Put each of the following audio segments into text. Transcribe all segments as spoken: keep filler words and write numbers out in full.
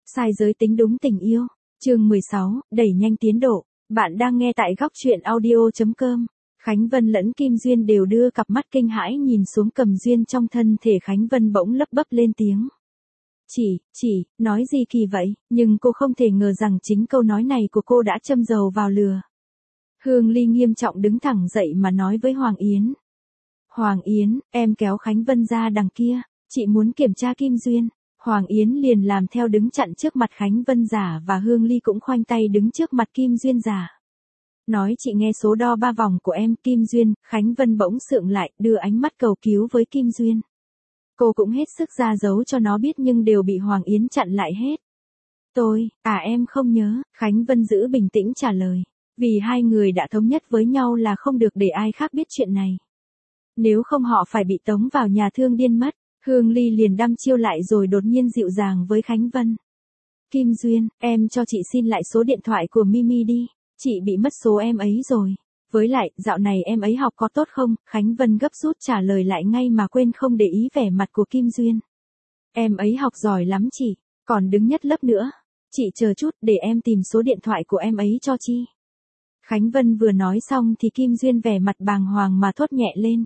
Sai giới tính đúng tình yêu. Chương mười sáu, đẩy nhanh tiến độ. Bạn đang nghe tại góc truyện audio chấm com. Khánh Vân lẫn Kim Duyên đều đưa cặp mắt kinh hãi nhìn xuống Cầm Duyên trong thân thể Khánh Vân bỗng lấp bấp lên tiếng. Chỉ, chỉ, nói gì kỳ vậy, nhưng cô không thể ngờ rằng chính câu nói này của cô đã châm dầu vào lửa. Hương Ly nghiêm trọng đứng thẳng dậy mà nói với Hoàng Yến. Hoàng Yến, em kéo Khánh Vân ra đằng kia, chị muốn kiểm tra Kim Duyên. Hoàng Yến liền làm theo đứng chặn trước mặt Khánh Vân giả và Hương Ly cũng khoanh tay đứng trước mặt Kim Duyên giả. Nói chị nghe số đo ba vòng của em Kim Duyên, Khánh Vân bỗng sượng lại đưa ánh mắt cầu cứu với Kim Duyên. Cô cũng hết sức ra dấu cho nó biết nhưng đều bị Hoàng Yến chặn lại hết. Tôi, à em không nhớ, Khánh Vân giữ bình tĩnh trả lời. Vì hai người đã thống nhất với nhau là không được để ai khác biết chuyện này. Nếu không họ phải bị tống vào nhà thương điên mất. Hương Ly liền đăm chiêu lại rồi đột nhiên dịu dàng với Khánh Vân. Kim Duyên, em cho chị xin lại số điện thoại của Mimi đi, chị bị mất số em ấy rồi. Với lại, dạo này em ấy học có tốt không? Khánh Vân gấp rút trả lời lại ngay mà quên không để ý vẻ mặt của Kim Duyên. Em ấy học giỏi lắm chị, còn đứng nhất lớp nữa. Chị chờ chút để em tìm số điện thoại của em ấy cho chị. Khánh Vân vừa nói xong thì Kim Duyên vẻ mặt bàng hoàng mà thốt nhẹ lên.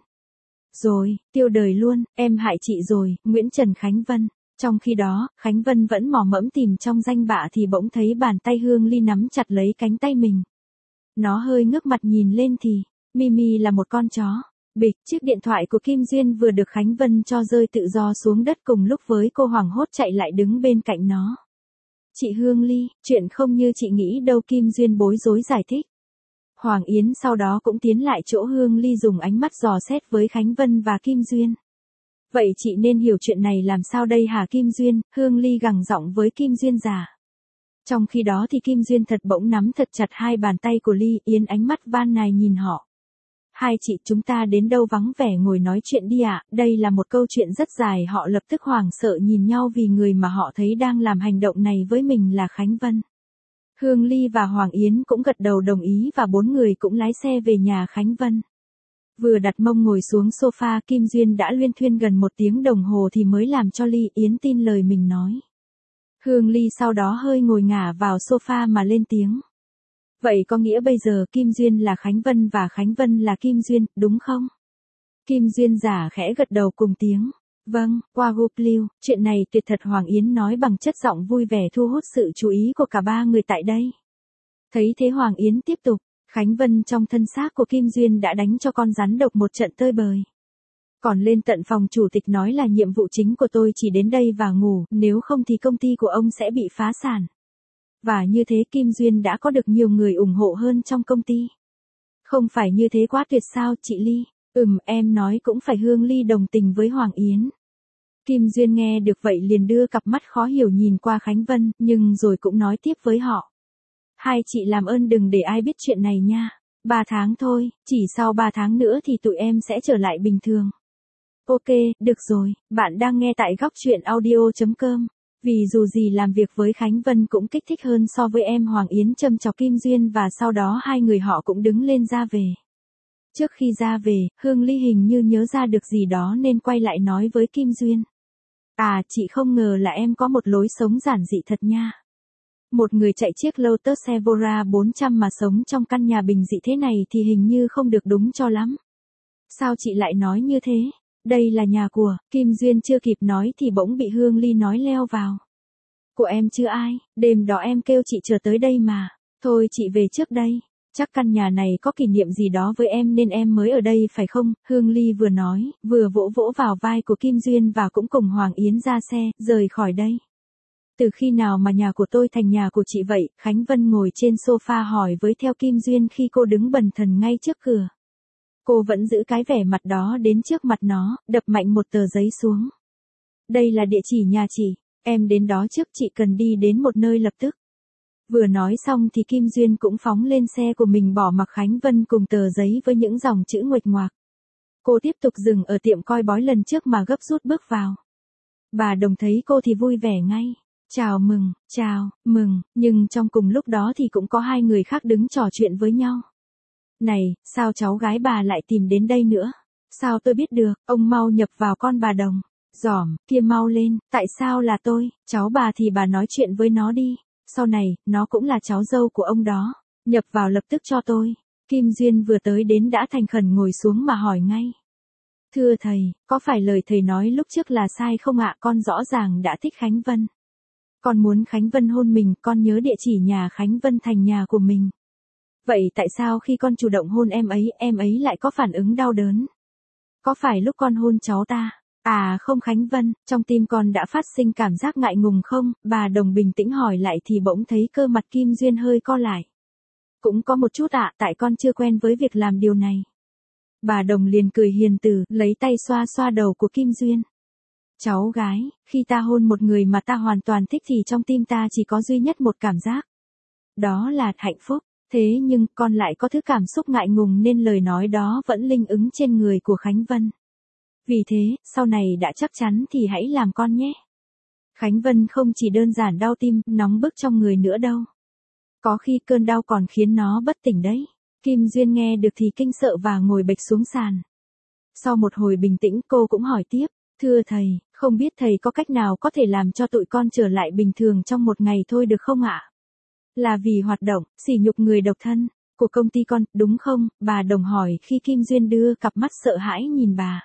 Rồi, tiêu đời luôn, em hại chị rồi, Nguyễn Trần Khánh Vân. Trong khi đó, Khánh Vân vẫn mò mẫm tìm trong danh bạ thì bỗng thấy bàn tay Hương Ly nắm chặt lấy cánh tay mình. Nó hơi ngước mặt nhìn lên thì, Mimi là một con chó. Bịch, chiếc điện thoại của Kim Duyên vừa được Khánh Vân cho rơi tự do xuống đất cùng lúc với cô hoảng hốt chạy lại đứng bên cạnh nó. Chị Hương Ly, chuyện không như chị nghĩ đâu, Kim Duyên bối rối giải thích. Hoàng Yến sau đó cũng tiến lại chỗ Hương Ly dùng ánh mắt dò xét với Khánh Vân và Kim Duyên. Vậy chị nên hiểu chuyện này làm sao đây hả Kim Duyên? Hương Ly gằn giọng với Kim Duyên giả. Trong khi đó thì Kim Duyên thật bỗng nắm thật chặt hai bàn tay của Ly Yến, ánh mắt van nài nhìn họ. Hai chị chúng ta đến đâu vắng vẻ ngồi nói chuyện đi ạ, đây là một câu chuyện rất dài. Họ lập tức hoảng sợ nhìn nhau vì người mà họ thấy đang làm hành động này với mình là Khánh Vân. Hương Ly và Hoàng Yến cũng gật đầu đồng ý và bốn người cũng lái xe về nhà Khánh Vân. Vừa đặt mông ngồi xuống sofa, Kim Duyên đã luyên thuyên gần một tiếng đồng hồ thì mới làm cho Ly Yến tin lời mình nói. Hương Ly sau đó hơi ngồi ngả vào sofa mà lên tiếng. Vậy có nghĩa bây giờ Kim Duyên là Khánh Vân và Khánh Vân là Kim Duyên, đúng không? Kim Duyên giả khẽ gật đầu cùng tiếng. Vâng, qua Google, chuyện này tuyệt thật, Hoàng Yến nói bằng chất giọng vui vẻ thu hút sự chú ý của cả ba người tại đây. Thấy thế Hoàng Yến tiếp tục, Khánh Vân trong thân xác của Kim Duyên đã đánh cho con rắn độc một trận tơi bời. Còn lên tận phòng chủ tịch nói là nhiệm vụ chính của tôi chỉ đến đây và ngủ, nếu không thì công ty của ông sẽ bị phá sản. Và như thế Kim Duyên đã có được nhiều người ủng hộ hơn trong công ty. Không phải như thế quá tuyệt sao chị Ly? Ừm, em nói cũng phải, Hương Ly đồng tình với Hoàng Yến. Kim Duyên nghe được vậy liền đưa cặp mắt khó hiểu nhìn qua Khánh Vân, nhưng rồi cũng nói tiếp với họ. Hai chị làm ơn đừng để ai biết chuyện này nha. Ba tháng thôi, chỉ sau ba tháng nữa thì tụi em sẽ trở lại bình thường. Ok, được rồi, bạn đang nghe tại góc truyện audio chấm com. Vì dù gì làm việc với Khánh Vân cũng kích thích hơn so với em. Hoàng Yến châm chọc Kim Duyên và sau đó hai người họ cũng đứng lên ra về. Trước khi ra về, Hương Ly hình như nhớ ra được gì đó nên quay lại nói với Kim Duyên. À, chị không ngờ là em có một lối sống giản dị thật nha. Một người chạy chiếc Lotus Evora bốn trăm mà sống trong căn nhà bình dị thế này thì hình như không được đúng cho lắm. Sao chị lại nói như thế? Đây là nhà của, Kim Duyên chưa kịp nói thì bỗng bị Hương Ly nói leo vào. Của em chứ ai, đêm đó em kêu chị chờ tới đây mà. Thôi chị về trước đây. Chắc căn nhà này có kỷ niệm gì đó với em nên em mới ở đây phải không? Hương Ly vừa nói, vừa vỗ vỗ vào vai của Kim Duyên và cũng cùng Hoàng Yến ra xe, rời khỏi đây. Từ khi nào mà nhà của tôi thành nhà của chị vậy? Khánh Vân ngồi trên sofa hỏi với theo Kim Duyên khi cô đứng bần thần ngay trước cửa. Cô vẫn giữ cái vẻ mặt đó đến trước mặt nó, đập mạnh một tờ giấy xuống. Đây là địa chỉ nhà chị, em đến đó trước, chị cần đi đến một nơi lập tức. Vừa nói xong thì Kim Duyên cũng phóng lên xe của mình bỏ mặc Khánh Vân cùng tờ giấy với những dòng chữ nguệch ngoạc. Cô tiếp tục dừng ở tiệm coi bói lần trước mà gấp rút bước vào. Bà Đồng thấy cô thì vui vẻ ngay. Chào mừng, chào, mừng, nhưng trong cùng lúc đó thì cũng có hai người khác đứng trò chuyện với nhau. Này, sao cháu gái bà lại tìm đến đây nữa? Sao tôi biết được, ông mau nhập vào con bà Đồng. Giỏm, kia mau lên, tại sao là tôi, cháu bà thì bà nói chuyện với nó đi, sau này, nó cũng là cháu dâu của ông đó, nhập vào lập tức cho tôi. Kim Duyên vừa tới đến đã thành khẩn ngồi xuống mà hỏi ngay. Thưa thầy, có phải lời thầy nói lúc trước là sai không ạ? Con rõ ràng đã thích Khánh Vân. Con muốn Khánh Vân hôn mình, con nhớ địa chỉ nhà Khánh Vân thành nhà của mình. Vậy tại sao khi con chủ động hôn em ấy, em ấy lại có phản ứng đau đớn? Có phải lúc con hôn cháu ta? À không Khánh Vân, trong tim con đã phát sinh cảm giác ngại ngùng không? Bà Đồng bình tĩnh hỏi lại thì bỗng thấy cơ mặt Kim Duyên hơi co lại. Cũng có một chút ạ, tại con chưa quen với việc làm điều này. Bà Đồng liền cười hiền từ, lấy tay xoa xoa đầu của Kim Duyên. Cháu gái, khi ta hôn một người mà ta hoàn toàn thích thì trong tim ta chỉ có duy nhất một cảm giác. Đó là hạnh phúc. Thế nhưng con lại có thứ cảm xúc ngại ngùng nên lời nói đó vẫn linh ứng trên người của Khánh Vân. Vì thế, sau này đã chắc chắn thì hãy làm con nhé. Khánh Vân không chỉ đơn giản đau tim, nóng bức trong người nữa đâu. Có khi cơn đau còn khiến nó bất tỉnh đấy. Kim Duyên nghe được thì kinh sợ và ngồi bệt xuống sàn. Sau một hồi bình tĩnh cô cũng hỏi tiếp. Thưa thầy, không biết thầy có cách nào có thể làm cho tụi con trở lại bình thường trong một ngày thôi được không ạ? Là vì hoạt động, sỉ nhục người độc thân, của công ty con, đúng không? Bà Đồng hỏi khi Kim Duyên đưa cặp mắt sợ hãi nhìn bà.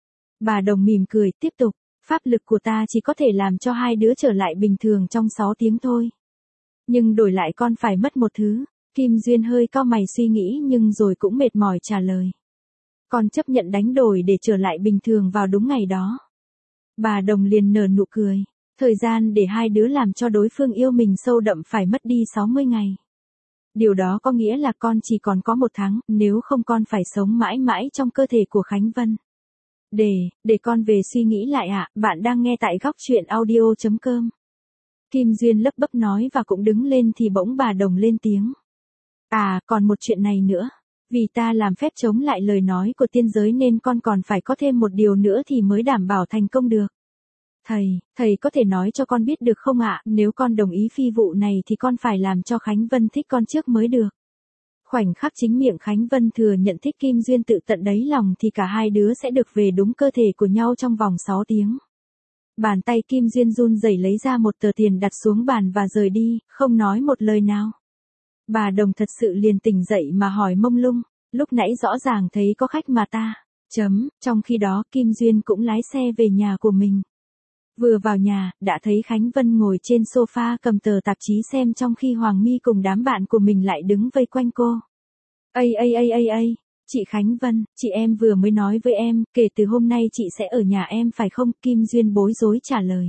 Bà Đồng mỉm cười, tiếp tục. Pháp lực của ta chỉ có thể làm cho hai đứa trở lại bình thường trong sáu tiếng thôi. Nhưng đổi lại con phải mất một thứ. Kim Duyên hơi cau mày suy nghĩ nhưng rồi cũng mệt mỏi trả lời. Con chấp nhận đánh đổi để trở lại bình thường vào đúng ngày đó. Bà Đồng liền nở nụ cười. Thời gian để hai đứa làm cho đối phương yêu mình sâu đậm phải mất đi sáu mươi ngày. Điều đó có nghĩa là con chỉ còn có một tháng, nếu không con phải sống mãi mãi trong cơ thể của Khánh Vân. Để, để con về suy nghĩ lại ạ, bạn đang nghe tại góc truyện audio chấm com. Kim Duyên lấp bấp nói và cũng đứng lên thì bỗng bà Đồng lên tiếng. À, còn một chuyện này nữa. Vì ta làm phép chống lại lời nói của tiên giới nên con còn phải có thêm một điều nữa thì mới đảm bảo thành công được. Thầy, thầy có thể nói cho con biết được không ạ, nếu con đồng ý phi vụ này thì con phải làm cho Khánh Vân thích con trước mới được. Khoảnh khắc chính miệng Khánh Vân thừa nhận thích Kim Duyên tự tận đáy lòng thì cả hai đứa sẽ được về đúng cơ thể của nhau trong vòng sáu tiếng. Bàn tay Kim Duyên run rẩy lấy ra một tờ tiền đặt xuống bàn và rời đi, không nói một lời nào. Bà Đồng thật sự liền tỉnh dậy mà hỏi mông lung, lúc nãy rõ ràng thấy có khách mà ta. Chấm, trong khi đó Kim Duyên cũng lái xe về nhà của mình. Vừa vào nhà, đã thấy Khánh Vân ngồi trên sofa cầm tờ tạp chí xem trong khi Hoàng My cùng đám bạn của mình lại đứng vây quanh cô. Ây ây ây ây ây, chị Khánh Vân, chị em vừa mới nói với em, kể từ hôm nay chị sẽ ở nhà em phải không? Kim Duyên bối rối trả lời.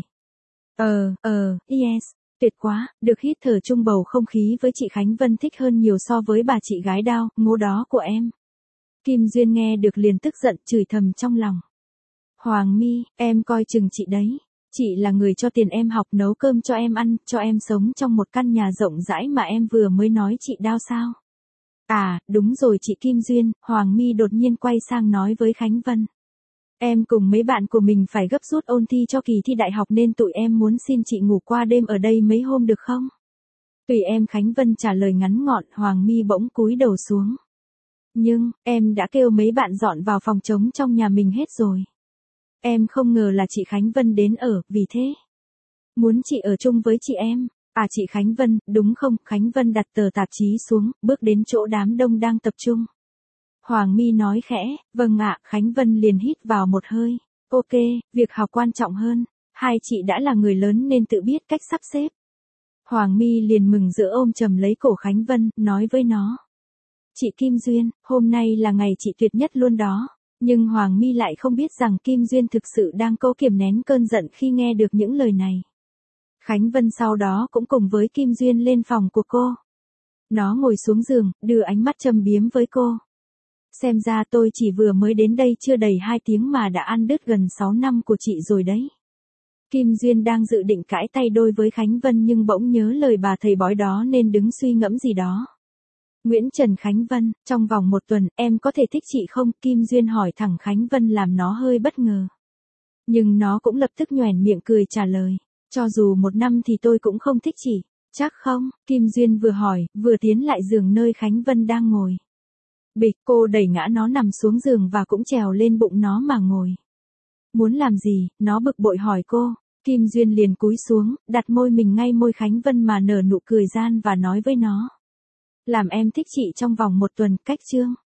Ờ, ờ, yes, tuyệt quá, được hít thở chung bầu không khí với chị Khánh Vân thích hơn nhiều so với bà chị gái đao, ngố đó của em. Kim Duyên nghe được liền tức giận chửi thầm trong lòng. Hoàng My, em coi chừng chị đấy. Chị là người cho tiền em học nấu cơm cho em ăn, cho em sống trong một căn nhà rộng rãi mà em vừa mới nói chị đao sao? À, đúng rồi chị Kim Duyên, Hoàng My đột nhiên quay sang nói với Khánh Vân. Em cùng mấy bạn của mình phải gấp rút ôn thi cho kỳ thi đại học nên tụi em muốn xin chị ngủ qua đêm ở đây mấy hôm được không? Tùy em Khánh Vân trả lời ngắn gọn, Hoàng My bỗng cúi đầu xuống. Nhưng, em đã kêu mấy bạn dọn vào phòng trống trong nhà mình hết rồi. Em không ngờ là chị Khánh Vân đến ở, vì thế. Muốn chị ở chung với chị em. À chị Khánh Vân, đúng không? Khánh Vân đặt tờ tạp chí xuống, bước đến chỗ đám đông đang tập trung. Hoàng My nói khẽ, vâng ạ, Khánh Vân liền hít vào một hơi. Ok, việc học quan trọng hơn. Hai chị đã là người lớn nên tự biết cách sắp xếp. Hoàng My liền mừng rỡ ôm chầm lấy cổ Khánh Vân, nói với nó. Chị Kim Duyên, hôm nay là ngày chị tuyệt nhất luôn đó. Nhưng Hoàng My lại không biết rằng Kim Duyên thực sự đang cố kiềm nén cơn giận khi nghe được những lời này. Khánh Vân sau đó cũng cùng với Kim Duyên lên phòng của cô. Nó ngồi xuống giường, đưa ánh mắt châm biếm với cô. Xem ra tôi chỉ vừa mới đến đây chưa đầy hai tiếng mà đã ăn đứt gần sáu năm của chị rồi đấy. Kim Duyên đang dự định cãi tay đôi với Khánh Vân nhưng bỗng nhớ lời bà thầy bói đó nên đứng suy ngẫm gì đó. Nguyễn Trần Khánh Vân, trong vòng một tuần, em có thể thích chị không? Kim Duyên hỏi thẳng Khánh Vân làm nó hơi bất ngờ. Nhưng nó cũng lập tức nhoẻn miệng cười trả lời. Cho dù một năm thì tôi cũng không thích chị. Chắc không? Kim Duyên vừa hỏi, vừa tiến lại giường nơi Khánh Vân đang ngồi. Bịch, cô đẩy ngã nó nằm xuống giường và cũng trèo lên bụng nó mà ngồi. Muốn làm gì, nó bực bội hỏi cô. Kim Duyên liền cúi xuống, đặt môi mình ngay môi Khánh Vân mà nở nụ cười gian và nói với nó. Làm em thích chị trong vòng một tuần, cách chương.